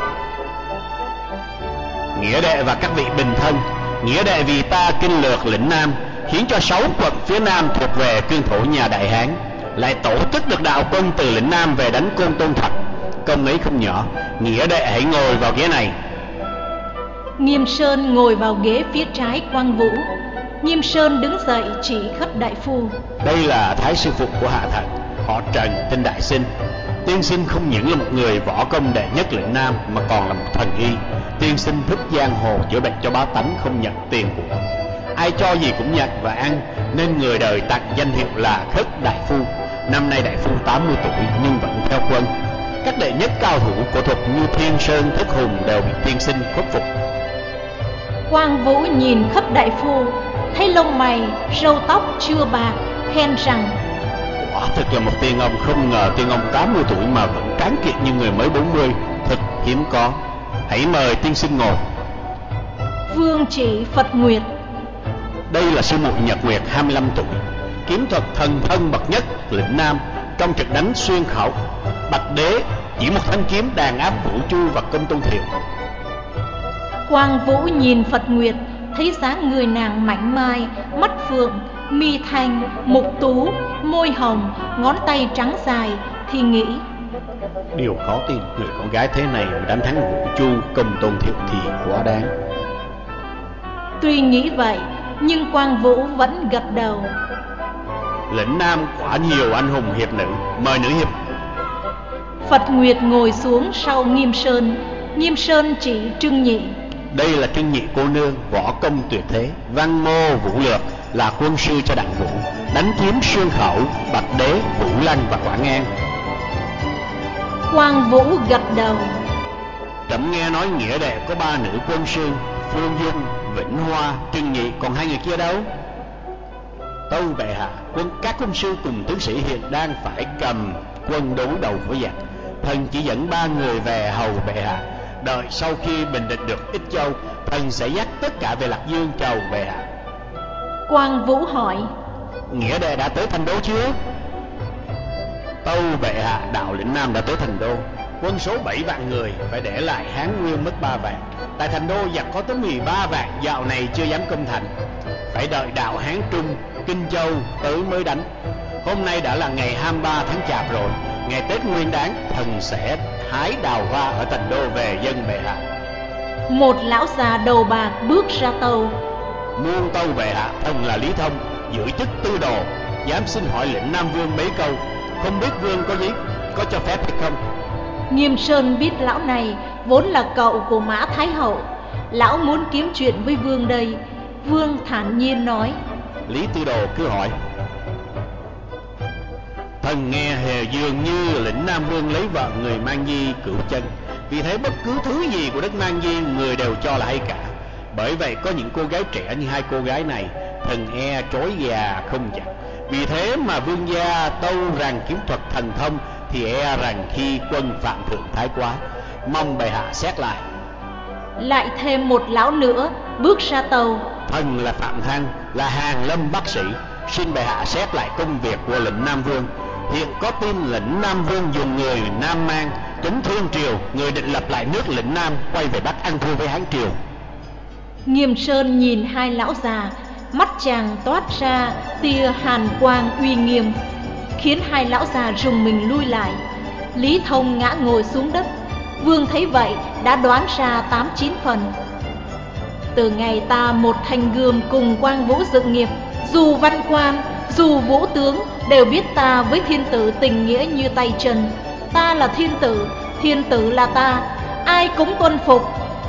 Nghĩa đệ và các vị bình thân, nghĩa đệ vì ta kinh lược lĩnh Nam, khiến cho sáu quận phía Nam thuộc về cương thổ nhà Đại Hán, lại tổ chức được đạo quân từ lĩnh Nam về đánh Côn Tôn Thật, công ấy không nhỏ. Nghĩa đệ hãy ngồi vào ghế này. Nghiêm Sơn ngồi vào ghế phía trái Quang Vũ. Nghiêm Sơn đứng dậy chỉ Khất đại phu: Đây là thái sư phụ của hạ thần, họ Trần tên Đại Sinh. Tiên sinh không những là một người võ công đệ nhất lĩnh Nam mà còn là một thần y. Tiên sinh thức giang hồ chữa bệnh cho bá tánh, không nhận tiền của. Ai cho gì cũng nhận và ăn, nên người đời tặng danh hiệu là Khất đại phu. Năm nay đại phu tám mươi tuổi nhưng vẫn theo quân. Các đệ nhất cao thủ của thuật như Thiên Sơn, Thức Hùng đều bị tiên sinh khuất phục. Quang Vũ nhìn Khất đại phu, thấy lông mày, râu tóc chưa bạc, khen rằng: Quả thực là một tiên ông, không ngờ tiên ông tám mươi tuổi mà vẫn tráng kiện như người mới bốn mươi, thật hiếm có. Hãy mời tiên sinh ngồi. Vương chỉ Phật Nguyệt: Đây là sư muội Nhật Nguyệt hai mươi lăm tuổi, kiếm thuật thần thân bậc nhất lĩnh Nam. Trong trận đánh xuyên khẩu, Bạch Đế chỉ một thanh kiếm đàn áp Vũ Chu và Công Tôn Thiệu. Quang Vũ nhìn Phật Nguyệt, thấy dáng người nàng mảnh mai, mắt phượng, mi thanh, mục tú, môi hồng, ngón tay trắng dài, thì nghĩ: Điều khó tin, người con gái thế này mà đánh thắng Vũ Chu, Công Tôn Thiệu thì quá đáng. Tuy nghĩ vậy, nhưng Quang Vũ vẫn gật đầu: Lĩnh Nam quả nhiều anh hùng hiệp nữ, mời nữ hiệp. Phật Nguyệt ngồi xuống sau Nghiêm Sơn. Nghiêm Sơn chỉ Trưng Nhị: Đây là Trưng Nhị cô nương, võ công tuyệt thế, văn mô vũ lược, là quân sư cho Đặng Vũ, đánh chiếm Xuyên Khẩu, Bạch Đế, Vũ Lăng và Quảng An. Quang Vũ gật đầu: Trẫm nghe nói nghĩa đệ có ba nữ quân sư, Phương Dung, Vĩnh Hoa, Trưng Nhị, còn hai người kia đâu? Tâu bệ hạ, quân các quân sư cùng tướng sĩ hiện đang phải cầm quân đối đầu với giặc. Thần chỉ dẫn ba người về hầu bệ hạ. Đợi sau khi bình định được Ích Châu, thần sẽ dắt tất cả về Lạc Dương chầu bệ hạ. Quang Vũ hỏi: Nghĩa đệ đã tới thành đô chưa? Tâu bệ hạ, đạo lĩnh Nam đã tới thành đô. Quân số bảy vạn người, phải để lại Hán Nguyên mất ba vạn. Tại thành đô giặc có tới mười ba vạn, dạo này chưa dám công thành. Phải đợi đạo Hán Trung, Kinh Châu tới mới đánh. Hôm nay đã là ngày hai mươi ba tháng Chạp rồi, ngày Tết Nguyên Đán, thần sẽ hái đào hoa ở thành đô về dân bệ hạ. Một lão già đầu bạc bước ra tâu: Muôn tâu bệ hạ, thần là Lý Thông, giữ chức tư đồ, dám xin hỏi lĩnh Nam Vương mấy câu, không biết Vương có giấy có cho phép hay không? Nghiêm Sơn biết lão này vốn là cậu của Mã Thái Hậu, lão muốn kiếm chuyện với Vương đây. Vương thản nhiên nói: Lý tư đồ cứ hỏi. Thần nghe hề dường như lĩnh Nam Vương lấy vợ người Mang Di cửu chân, vì thế bất cứ thứ gì của đất Mang Di người đều cho là hay cả. Bởi vậy có những cô gái trẻ như hai cô gái này, thần e trói gà không chặt. Vì thế mà vương gia tâu rằng kiếm thuật thần thông thì e rằng khi quân phạm thượng thái quá, mong bệ hạ xét lại. Lại thêm một lão nữa bước ra tâu: Thần là Phạm Thăng, là Hàng Lâm bác sĩ, xin bệ hạ xét lại công việc của lĩnh Nam Vương. Hiện có tin lĩnh Nam Vương dùng người Nam Mang chống Thương Triều, người định lập lại nước lĩnh Nam, quay về Bắc ăn thua với Hán Triều. Nghiêm Sơn nhìn hai lão già, mắt chàng toát ra tia hàn quang uy nghiêm, khiến hai lão già rùng mình lui lại. Lý Thông ngã ngồi xuống đất. Vương thấy vậy đã đoán ra tám chín phần. Từ ngày ta một thanh gươm cùng Quang Vũ dựng nghiệp, dù văn quan, dù vũ tướng đều biết ta với thiên tử tình nghĩa như tay chân. Ta là thiên tử, thiên tử là ta, ai cũng tuân phục.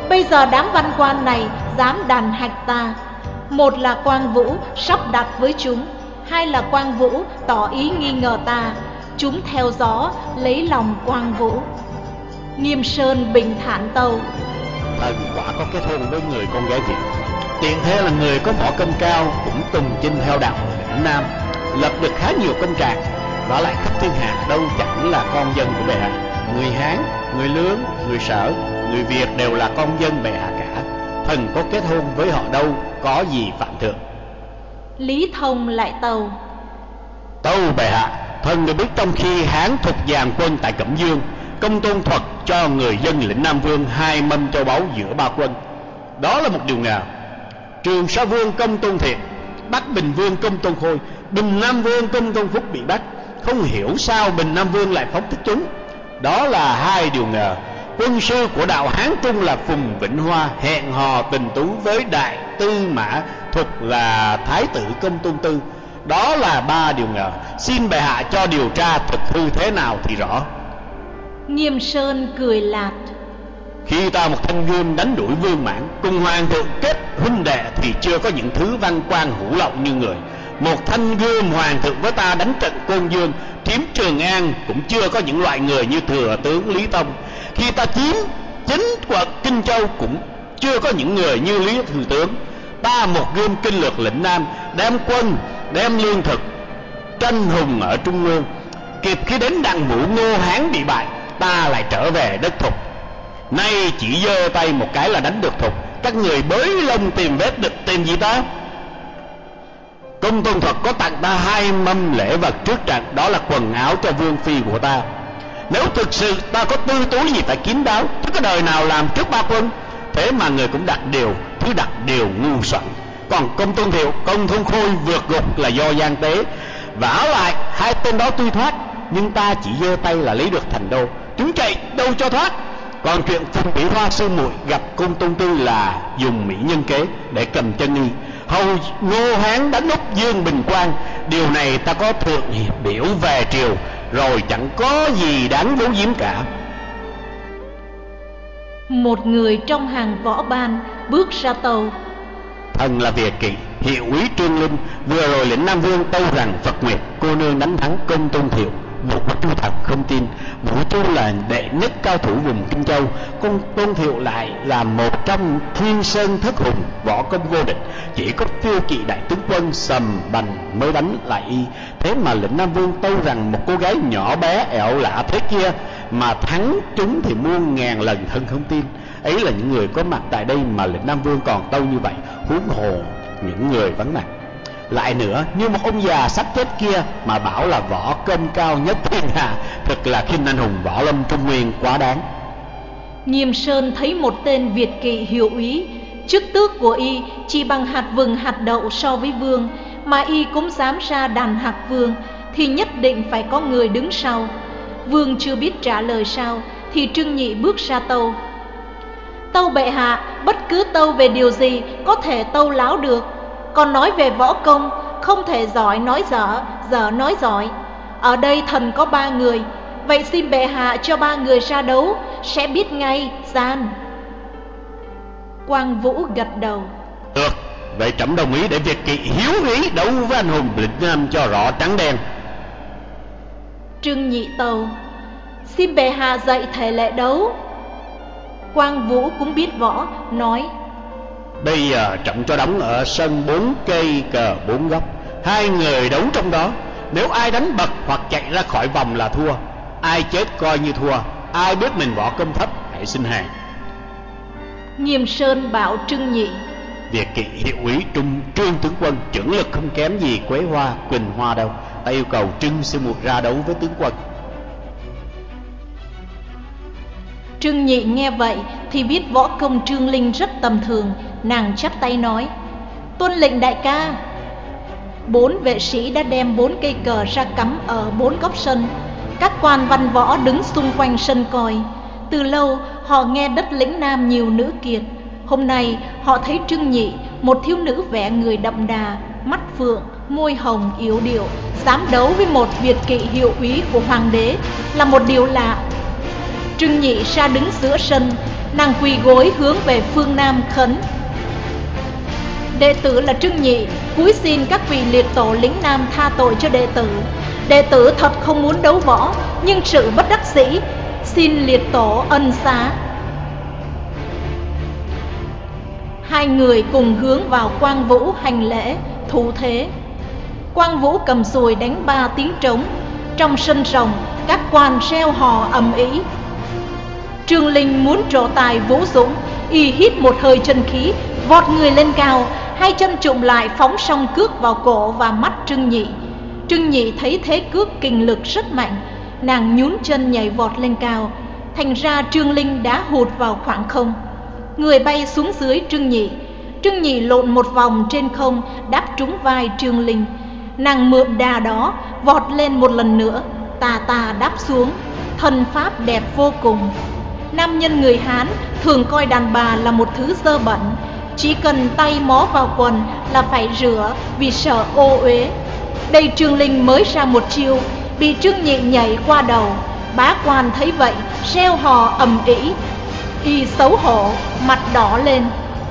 Bây giờ đám văn quan này dám đàn hạch ta. Một là Quang Vũ sắp đặt với chúng, hai là Quang Vũ tỏ ý nghi ngờ ta. Chúng theo gió lấy lòng Quang Vũ. Nghiêm Sơn bình thản tâu: Thần quả có kết hôn với người con gái Việt. Tiện thế là người có võ công cao, cũng tùng chinh theo đạo lĩnh Nam, lập được khá nhiều công trạng. Vả lại khắp thiên hạ đâu chẳng là con dân của bệ hạ. Người Hán, người Lương, người Sở, người Việt đều là con dân bệ hạ cả. Thần có kết hôn với họ đâu có gì phạm thượng. Lý Thông lại tâu: Tâu bệ hạ, thần được biết trong khi Hán thục dàn quân tại Cẩm Dương, Công Tôn Thuật cho người dân lĩnh Nam Vương hai mâm châu báu giữa ba quân. Đó là một điều ngờ. Trường Sa Vương Công Tôn Thiện, Bắc Bình Vương Công Tôn Khôi, Bình Nam Vương Công Tôn Phúc bị bắt. Không hiểu sao Bình Nam Vương lại phóng thích chúng. Đó là hai điều ngờ. Quân sư của đạo Hán Trung là Phùng Vĩnh Hoa hẹn hò tình tú với đại tư mã Thục là Thái tử Công Tôn Tư. Đó là ba điều ngờ. Xin bệ hạ cho điều tra thực hư thế nào thì rõ. Nghiêm Sơn cười lạt: Khi ta một thanh gươm đánh đuổi Vương Mãn, cùng hoàng thượng kết huynh đệ thì chưa có những thứ văn quan hủ lậu như người. Một thanh gươm hoàng thượng với ta đánh trận Côn Dương, chiếm Trường An, cũng chưa có những loại người như thừa tướng Lý Tông. Khi ta chiếm chính quận Kinh Châu, cũng chưa có những người như Lý Thừa Tướng. Ta một gươm kinh lược lĩnh Nam, đem quân, đem lương thực, tranh hùng ở Trung Lương. Kịp khi đến đặng Vũ Ngô Hán bị bại, ta lại trở về đất Thục. Nay chỉ giơ tay một cái là đánh được Thục. Các người bới lông tìm vết được tìm gì ta? Công Tôn Thuật có tặng ta hai mâm lễ vật trước trận, đó là quần áo cho vương phi của ta. Nếu thực sự ta có tư túi gì phải kín đáo, chứ có đời nào làm trước ba quân. Thế mà người cũng đặt điều, thứ đặt điều ngu xuẩn. Còn Công Tôn Thiệu, Công Tôn Khôi vượt gục là do gian tế. Vả lại hai tên đó tuy thoát, nhưng ta chỉ giơ tay là lấy được thành đô. Chúng chạy đâu cho thoát. Còn chuyện Phùng Vĩ Hoa sư muội gặp Công Tôn Tư là dùng mỹ nhân kế để cầm chân y. Hầu Ngô Hán đánh úp Dương Bình Quang. Điều này ta có thượng biểu về triều, rồi chẳng có gì đáng giấu giếm cả. Một người trong hàng võ ban bước ra tàu: Thần là Việt Kỵ, hiệu úy Trương Linh. Vừa rồi lĩnh Nam Vương tâu rằng Phật Nguyệt cô nương đánh thắng Công Tôn Thiệu. Vũ Chu thật không tin. Vũ Chu là đệ nhất cao thủ vùng Kinh Châu, Công Tôn Thiệu lại là một trong thiên sơn thất hùng, võ công vô địch. Chỉ có Phiêu Kỵ đại tướng quân Sầm Bành mới đánh lại y. Thế mà lĩnh Nam Vương tâu rằng một cô gái nhỏ bé ẻo lạ thế kia mà thắng chúng thì muôn ngàn lần thân không tin. Ấy là những người có mặt tại đây mà lĩnh Nam Vương còn tâu như vậy, huống hồ những người vắng mặt. Lại nữa, như một ông già sắp chết kia mà bảo là võ công cao nhất thiên hạ, thật là khinh anh hùng võ lâm Trung Nguyên quá đáng. Nghiêm Sơn thấy một tên Việt Kỵ hiệu úy, chức tước của y chỉ bằng hạt vừng hạt đậu so với vương, mà y cũng dám ra đàn hạc vương, thì nhất định phải có người đứng sau. Vương chưa biết trả lời sao, thì Trương Nhị bước ra tâu: Tâu bệ hạ, bất cứ tâu về điều gì có thể tâu láo được. Còn nói về võ công, không thể giỏi nói dở, dở nói giỏi. Ở đây thần có ba người, vậy xin bệ hạ cho ba người ra đấu, sẽ biết ngay gian. Quang Vũ gật đầu: Được, vậy trẫm đồng ý để Việt Kỵ hiếu ý đấu với anh hùng lĩnh Nam cho rõ trắng đen. Trương Nhị tâu: Xin bệ hạ dạy thể lệ đấu. Quang Vũ cũng biết võ, nói: Bây giờ trẫm cho đóng ở sân bốn cây cờ bốn góc, hai người đấu trong đó. Nếu ai đánh bật hoặc chạy ra khỏi vòng là thua. Ai chết coi như thua. Ai biết mình võ công thấp hãy xin hàng. Nghiêm Sơn bảo Trương Nhị: Việt Kỵ hiệu úy Trung Trương tướng quân trưởng lực không kém gì Quế Hoa, Quỳnh Hoa đâu. Ta yêu cầu Trương sư muội ra đấu với tướng quân. Trương Nhị nghe vậy thì biết võ công Trương Linh rất tầm thường, nàng chắp tay nói: Tuân lệnh đại ca. Bốn vệ sĩ đã đem bốn cây cờ ra cắm ở bốn góc sân. Các quan văn võ đứng xung quanh sân coi. Từ lâu họ nghe đất lĩnh Nam nhiều nữ kiệt. Hôm nay họ thấy Trương Nhị, một thiếu nữ vẻ người đậm đà, mắt phượng, môi hồng yếu điệu, dám đấu với một Việt Kỵ hiệu úy của hoàng đế là một điều lạ. Trương Nhị ra đứng giữa sân, Nàng quỳ gối hướng về phương Nam khấn: Đệ tử là Trưng Nhị, cúi xin các vị liệt tổ lĩnh Nam tha tội cho đệ tử. Đệ tử thật không muốn đấu võ, nhưng sự bất đắc dĩ, xin liệt tổ ân xá. Hai người cùng hướng vào Quang Vũ hành lễ, thủ thế. Quang Vũ cầm sùi đánh ba tiếng trống. Trong sân rồng, các quan reo hò ầm ĩ. Trương Linh muốn trổ tài vũ dũng, y hít một hơi chân khí, vọt người lên cao, hai chân trụm lại phóng song cước vào cổ và mắt Trưng Nhị. Trưng Nhị thấy thế cước kình lực rất mạnh, nàng nhún chân nhảy vọt lên cao, thành ra Trương Linh đã hụt vào khoảng không. Người bay xuống dưới Trưng Nhị. Trưng Nhị lộn một vòng trên không, đáp trúng vai Trương Linh. Nàng mượn đà đó vọt lên một lần nữa, tà tà đáp xuống, thân pháp đẹp vô cùng. Nam nhân người Hán thường coi đàn bà là một thứ dơ bẩn, chỉ cần tay mó vào quần là phải rửa vì sợ ô uế. Đây Trương Linh mới ra một chiêu, bị Trương Nhị nhảy qua đầu. Bá quan thấy vậy reo hò ầm ĩ, y xấu hổ, mặt đỏ lên.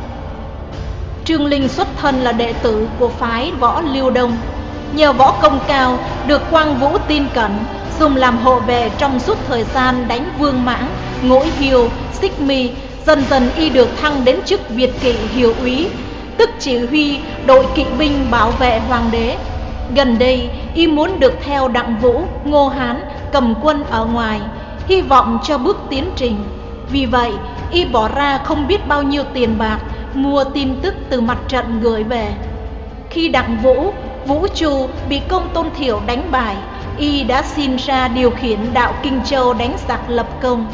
Trương Linh xuất thân là đệ tử của phái võ Lưu Đông, nhờ võ công cao được Quang Vũ tin cẩn, dùng làm hộ vệ trong suốt thời gian đánh Vương Mãng, Ngỗi Hiêu, Xích Mi. Dần dần y được thăng đến chức Việt kỵ hiệu úy, tức chỉ huy đội kỵ binh bảo vệ hoàng đế. Gần đây y muốn được theo Đặng Vũ, Ngô Hán cầm quân ở ngoài, hy vọng cho bước tiến trình. Vì vậy y bỏ ra không biết bao nhiêu tiền bạc mua tin tức từ mặt trận gửi về. Khi Đặng Vũ, Vũ Chu bị Công Tôn Thiệu đánh bại, y đã xin ra điều khiển đạo Kinh Châu đánh giặc lập công.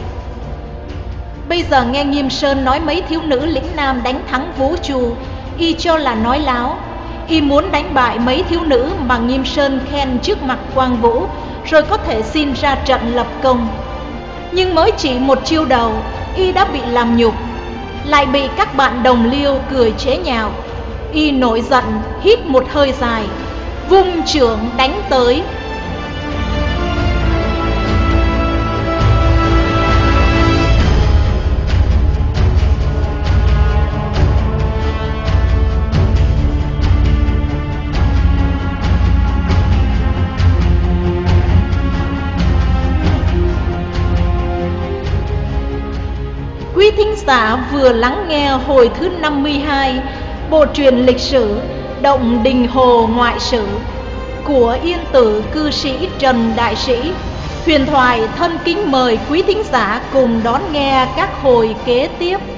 Bây giờ nghe Nghiêm Sơn nói mấy thiếu nữ lĩnh Nam đánh thắng Vũ Chu, y cho là nói láo. Y muốn đánh bại mấy thiếu nữ mà Nghiêm Sơn khen trước mặt Quang Vũ, rồi có thể xin ra trận lập công. Nhưng mới chỉ một chiêu đầu, y đã bị làm nhục, lại bị các bạn đồng liêu cười chế nhạo. Y nổi giận, hít một hơi dài, vung chưởng đánh tới. Quý thính giả vừa lắng nghe hồi thứ năm mươi hai bộ truyện lịch sử Động Đình Hồ Ngoại Sử của Yên Tử cư sĩ Trần Đại Sĩ. Huyền Thoại thân kính mời quý thính giả cùng đón nghe các hồi kế tiếp.